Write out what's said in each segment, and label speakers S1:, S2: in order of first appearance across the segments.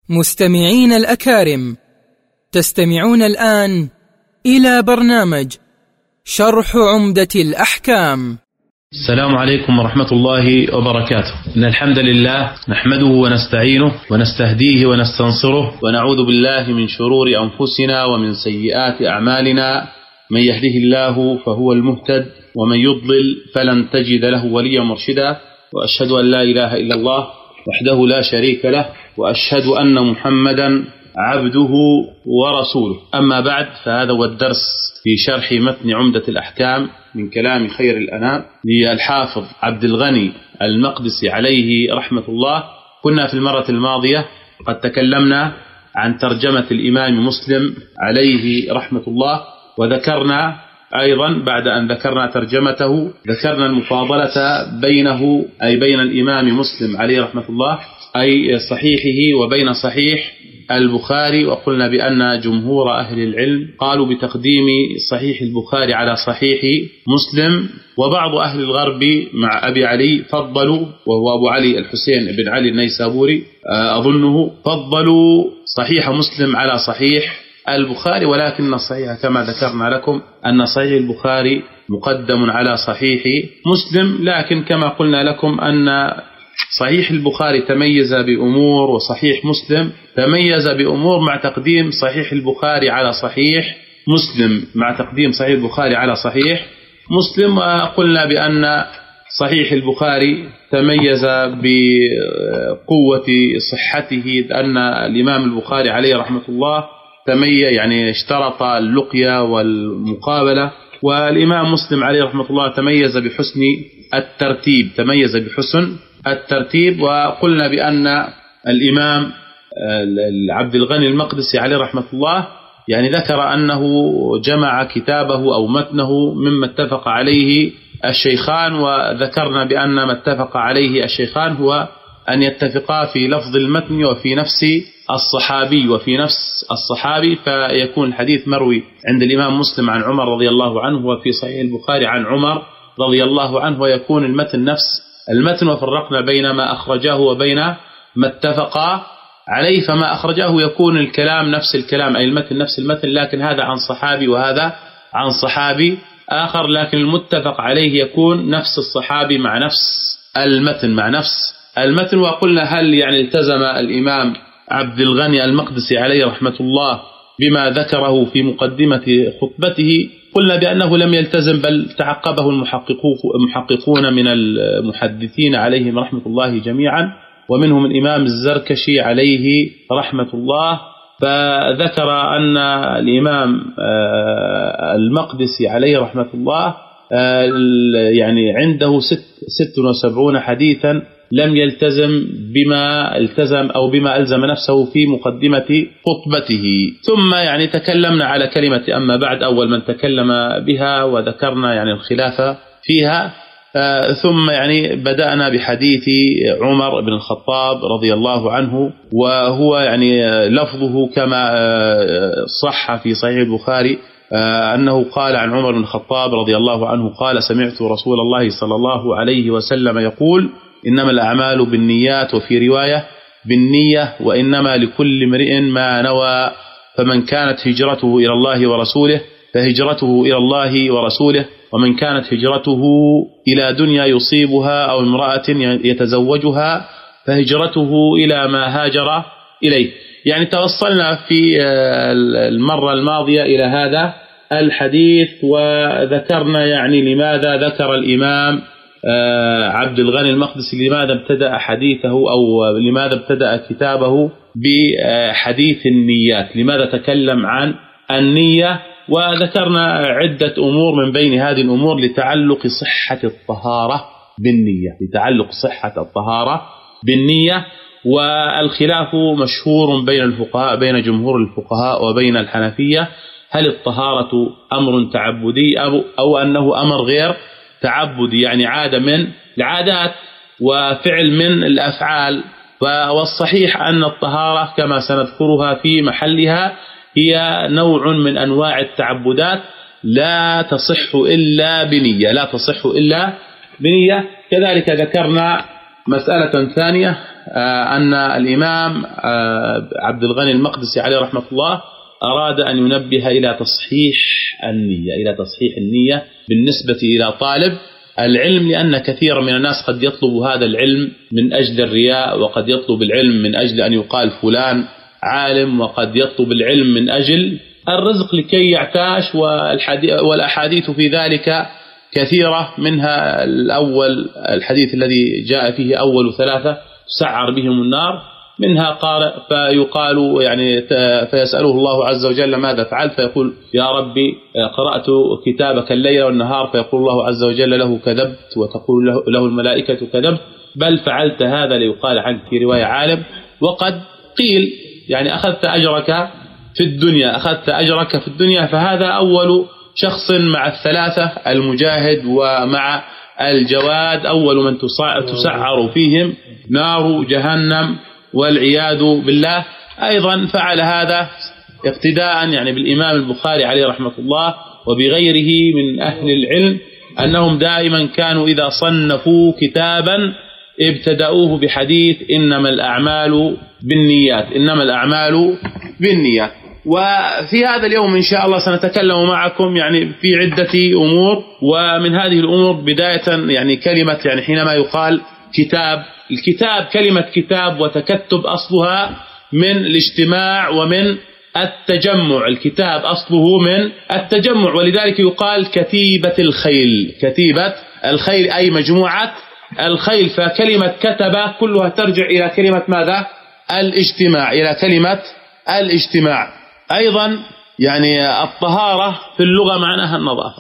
S1: مستمعين الأكارم، تستمعون الآن إلى برنامج شرح عمدة الأحكام.
S2: السلام عليكم ورحمة الله وبركاته. إن الحمد لله نحمده ونستعينه ونستهديه ونستنصره، ونعوذ بالله من شرور أنفسنا ومن سيئات أعمالنا. من يهده الله فهو المهتد، ومن يضلل فلن تجد له وليا مرشدا. وأشهد أن لا إله إلا الله وحده لا شريك له، وأشهد أن محمدا عبده ورسوله. أما بعد، فهذا هو الدرس في شرح متن عمدة الأحكام من كلام خير الأنام للحافظ عبد الغني المقدسي عليه رحمة الله. كنا في المرة الماضية قد تكلمنا عن ترجمة الإمام مسلم عليه رحمة الله، وذكرنا أيضا بعد أن ذكرنا ترجمته ذكرنا المفاضلة بينه أي بين الإمام مسلم عليه رحمة الله أي صحيحه وبين صحيح البخاري. وقلنا بأن جمهور أهل العلم قالوا بتقديم صحيح البخاري على صحيح مسلم، وبعض أهل الغرب مع أبي علي فضلوا، وهو أبو علي الحسين بن علي النيسابوري أظنه، فضلوا صحيح مسلم على صحيح البخاري. ولكن الصحيح كما ذكرنا لكم أن صحيح البخاري مقدم على صحيح مسلم. لكن كما قلنا لكم أن صحيح البخاري تميز بأمور، وصحيح مسلم تميز بأمور مع تقديم صحيح البخاري على صحيح مسلم، مع تقديم صحيح البخاري على صحيح مسلم. وقلنا بأن صحيح البخاري تميز بقوة صحته، أن الإمام البخاري عليه رحمة الله يعني اشترط اللقيا والمقابلة، والإمام مسلم عليه رحمة الله تميز بحسن الترتيب. وقلنا بأن الإمام عبد الغني المقدسي عليه رحمة الله يعني ذكر أنه جمع كتابه أو متنه مما اتفق عليه الشيخان، وذكرنا بأن ما اتفق عليه الشيخان هو أن يتفقا في لفظ المتن وفي نفس الصحابي، فيكون الحديث مروي عند الإمام مسلم عن عمر رضي الله عنه، وفي صحيح البخاري عن عمر رضي الله عنه، ويكون المتن نفس المتن. وفرقنا بين ما أخرجاه وبين ما اتفقا عليه، فما أخرجاه يكون الكلام نفس الكلام أي المتن نفس المتن، لكن هذا عن صحابي وهذا عن صحابي آخر، لكن المتفق عليه يكون نفس الصحابي مع نفس المتن. وقلنا هل يعني التزم الإمام عبد الغني المقدسي عليه رحمة الله بما ذكره في مقدمة خطبته؟ قلنا بأنه لم يلتزم، بل تعقبه المحققون من المحدثين عليهم رحمة الله جميعا، ومنهم الإمام الزركشي عليه رحمة الله، فذكر أن الإمام المقدسي عليه رحمة الله يعني عنده 76 حديثا لم يلتزم بما التزم أو بما ألزم نفسه في مقدمة خطبته. ثم يعني تكلمنا على كلمة أما بعد أول من تكلم بها، وذكرنا يعني الخلاف فيها. ثم يعني بدأنا بحديث عمر بن الخطاب رضي الله عنه، وهو يعني لفظه كما صح في صحيح البخاري أنه قال عن عمر بن الخطاب رضي الله عنه قال: سمعت رسول الله صلى الله عليه وسلم يقول: إنما الأعمال بالنيات، وفي رواية بالنية، وإنما لكل امرئ ما نوى، فمن كانت هجرته إلى الله ورسوله فهجرته إلى الله ورسوله، ومن كانت هجرته إلى دنيا يصيبها أو امرأة يتزوجها فهجرته إلى ما هاجر إليه. يعني توصلنا في المرة الماضية إلى هذا الحديث، وذكرنا يعني لماذا ذكر الإمام عبد الغني المقدسي، لماذا ابتدأ حديثه أو لماذا ابتدأ كتابه بحديث النيات، لماذا تكلم عن النية. وذكرنا عدة أمور، من بين هذه الأمور لتعلق صحة الطهارة بالنية. والخلاف مشهور بين الفقهاء، بين جمهور الفقهاء وبين الحنفية، هل الطهارة أمر تعبدي أو أنه أمر غير تعبدي، يعني عادة من العادات وفعل من الأفعال. والصحيح أن الطهارة كما سنذكرها في محلها هي نوع من أنواع التعبدات لا تصح إلا بنية. كذلك ذكرنا مسألة ثانية أن الإمام عبد الغني المقدسي عليه رحمة الله أراد أن ينبه إلى تصحيح النية بالنسبة إلى طالب العلم، لأن كثيرا من الناس قد يطلب هذا العلم من أجل الرياء، وقد يطلب العلم من أجل أن يقال فلان عالم، وقد يطلب العلم من أجل الرزق لكي يعتاش، والأحاديث في ذلك كثيرة، منها الأول الحديث الذي جاء فيه أول 3 تسعر بهم النار، منها قارئ فيقال يعني فيسأله الله عز وجل ماذا فعل، فيقول يا ربي قرأت كتابك الليل والنهار، فيقول الله عز وجل له كذبت، وتقول له الملائكة كذبت، بل فعلت هذا ليقال عنك في رواية عالم. وقد قيل يعني أخذت أجرك في الدنيا، فهذا أول شخص مع الثلاثة المجاهد ومع الجواد أول من تسعر فيهم نار جهنم والعياذ بالله. أيضا فعل هذا اقتداء يعني بالإمام البخاري عليه رحمة الله وبغيره من أهل العلم، أنهم دائما كانوا إذا صنفوا كتابا ابتدأوه بحديث إنما الأعمال بالنيات. وفي هذا اليوم إن شاء الله سنتكلم معكم يعني في عدة أمور، ومن هذه الأمور بداية يعني كلمة يعني حينما يقال الكتاب كلمة كتاب وتكتب أصلها من الاجتماع ومن التجمع، الكتاب أصله من التجمع، ولذلك يقال كتيبة الخيل أي مجموعة الخيل. فكلمة كتب كلها ترجع إلى كلمة ماذا؟ الاجتماع. أيضا يعني الطهارة في اللغة معناها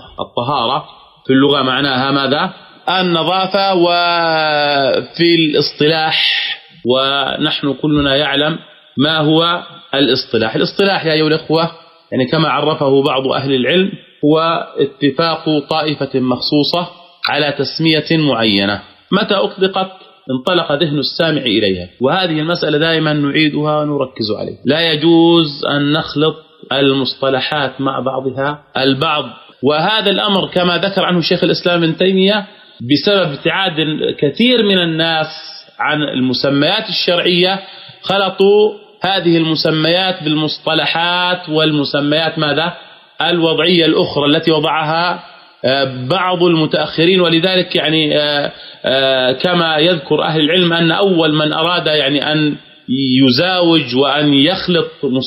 S2: ماذا؟ النظافة. وفي الاصطلاح، ونحن كلنا يعلم ما هو الاصطلاح يا أيها الأخوة، يعني كما عرفه بعض أهل العلم هو اتفاق طائفة مخصوصة على تسمية معينة، متى أطلقت انطلق ذهن السامع إليها، وهذه المسألة دائما نعيدها ونركز عليها. لا يجوز أن نخلط المصطلحات مع بعضها البعض، وهذا الأمر كما ذكر عنه شيخ الإسلام ابن تيمية بسبب ابتعاد كثير من الناس عن المسميات الشرعية، خلطوا هذه المسميات بالمصطلحات والمسميات ماذا؟ الوضعية الأخرى التي وضعها بعض المتأخرين. ولذلك يعني كما يذكر أهل العلم أن أول من أراد يعني أن يزاوج وأن يخلط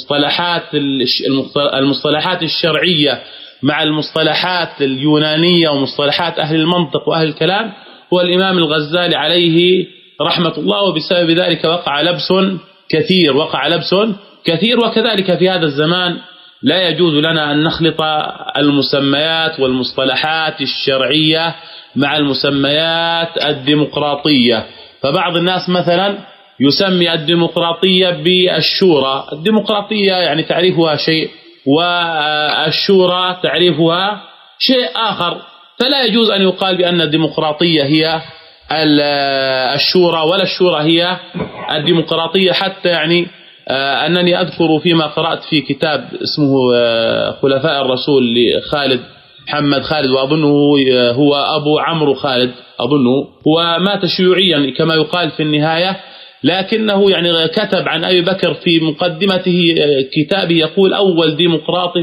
S2: المصطلحات الشرعية مع المصطلحات اليونانية ومصطلحات أهل المنطق وأهل الكلام هو الإمام الغزالي عليه رحمة الله، وبسبب ذلك وقع لبس كثير. وكذلك في هذا الزمان لا يجوز لنا أن نخلط المسميات والمصطلحات الشرعية مع المسميات الديمقراطية. فبعض الناس مثلا يسمي الديمقراطية بالشورى، الديمقراطية يعني تعريفها شيء والشورى تعريفها شيء آخر، فلا يجوز أن يقال بأن الديمقراطية هي الشورى ولا الشورى هي الديمقراطية. حتى يعني أنني أذكر فيما قرأت في كتاب اسمه خلفاء الرسول لخالد محمد خالد، وأظنه هو أبو عمرو خالد، أظنه هو مات شيوعيا كما يقال في النهاية، لكنه يعني كتب عن أبي بكر في مقدمته كتابه يقول أول ديمقراطي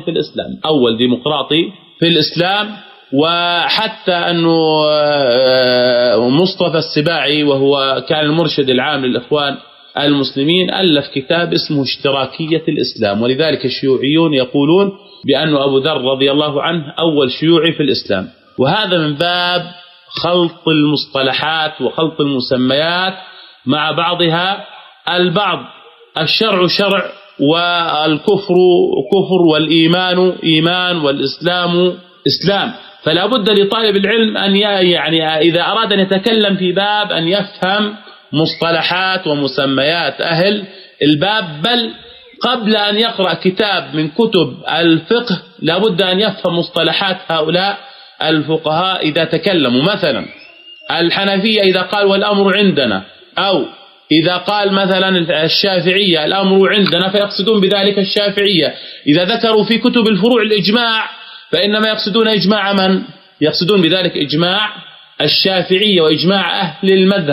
S2: في الإسلام. وحتى أنه مصطفى السباعي وهو كان المرشد العام للإخوان المسلمين ألف كتاب اسمه اشتراكية الإسلام، ولذلك الشيوعيون يقولون بأن أبو ذر رضي الله عنه أول شيوعي في الإسلام. وهذا من باب خلط المصطلحات وخلط المسميات مع بعضها البعض. الشرع شرع والكفر كفر والإيمان إيمان والإسلام إسلام، فلا بد لطالب العلم أن يعني إذا أراد أن يتكلم في باب أن يفهم مصطلحات ومسميات أهل الباب، بل قبل أن يقرأ كتاب من كتب الفقه لا بد أن يفهم مصطلحات هؤلاء الفقهاء إذا تكلموا. مثلا الحنفية إذا قال والأمر عندنا، أو إذا قال مثلا الشافعية الأمر عندنا فيقصدون بذلك الشافعية. إذا ذكروا في كتب الفروع الإجماع فإنما يقصدون إجماع من؟ يقصدون بذلك إجماع الشافعية وإجماع أهل المذهب.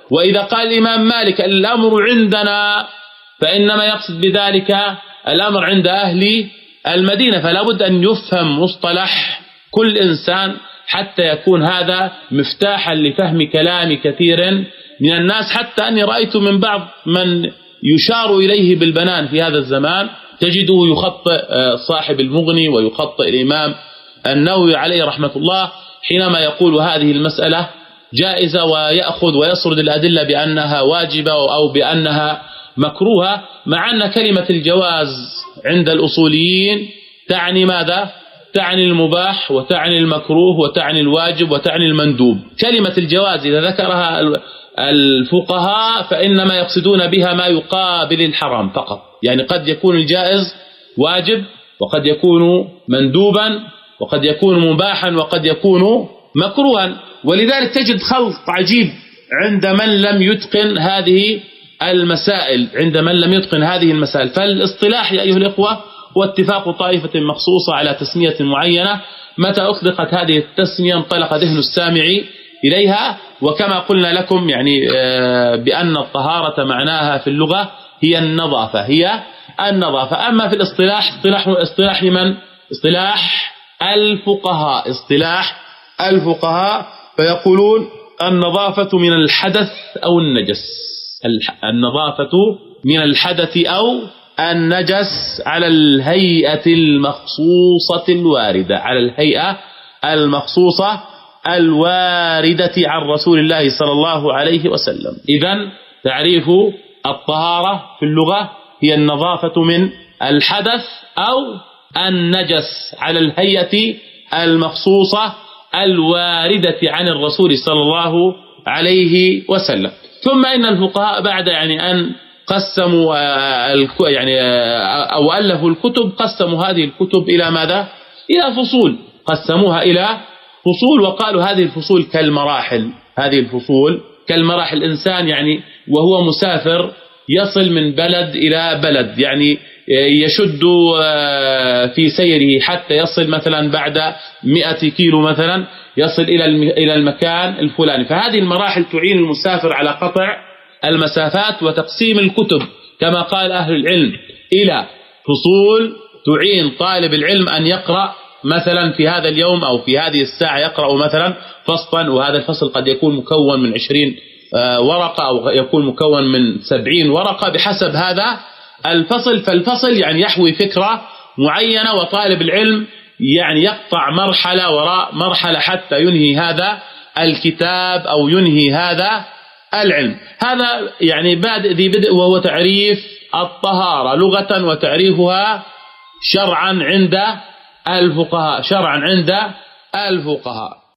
S2: وإذا قال الإمام مالك الأمر عندنا فإنما يقصد بذلك الأمر عند أهل المدينة، فلا بد أن يفهم مصطلح كل إنسان حتى يكون هذا مفتاحا لفهم كلام كثير من الناس. حتى أني رأيت من بعض من يشار إليه بالبنان في هذا الزمان تجده يخطئ صاحب المغني ويخطئ الإمام النووي عليه رحمة الله حينما يقول هذه المسألة جائزة ويأخذ ويسرد الأدلة بأنها واجبة أو بأنها مكروهة، مع أن كلمة الجواز عند الأصوليين تعني ماذا؟ تعني المباح وتعني المكروه وتعني الواجب وتعني المندوب. كلمة الجواز إذا ذكرها الفقهاء فإنما يقصدون بها ما يقابل الحرام فقط، يعني قد يكون الجائز واجب وقد يكون مندوبا وقد يكون مباحا وقد يكون مكروها. ولذلك تجد خلط عجيب عند من لم يتقن هذه المسائل. فالاصطلاح يا أيها الإخوة هو اتفاق طائفة مخصوصة على تسمية معينة، متى أطلقت هذه التسمية انطلق ذهن السامع إليها. وكما قلنا لكم يعني بأن الطهارة معناها في اللغة هي النظافة، أما في الاصطلاح اصطلاح من؟ اصطلاح الفقهاء فيقولون النظافة من الحدث أو النجس، النظافة من الحدث أو النجس على الهيئة المخصوصة الواردة عن رسول الله صلى الله عليه وسلم. إذن تعريف الطهارة في اللغة هي النظافة من الحدث أو النجس على الهيئة المخصوصة الواردة عن الرسول صلى الله عليه وسلم. ثم إن الفقهاء بعد أن قسموا أو ألفوا الكتب قسموا هذه الكتب إلى ماذا؟ إلى فصول، قسموها إلى فصول وقالوا هذه الفصول كالمراحل. الإنسان وهو مسافر يصل من بلد إلى بلد، يشد في سيره حتى يصل مثلا بعد 100 كيلو مثلا يصل إلى المكان الفلاني. فهذه المراحل تعين المسافر على قطع المسافات وتقسيم الكتب كما قال أهل العلم إلى فصول تعين طالب العلم أن يقرأ مثلا في هذا اليوم أو في هذه الساعة يقرأ مثلا فصلا، وهذا الفصل قد يكون مكون من 20 ورقة أو يكون مكون من 70 ورقة بحسب هذا الفصل. فالفصل يحوي فكرة معينة، وطالب العلم يقطع مرحلة وراء مرحلة حتى ينهي هذا الكتاب أو ينهي هذا العلم. هذا بادئ ذي بدء، وهو تعريف الطهارة لغة وتعريفها شرعا عند الفقهاء.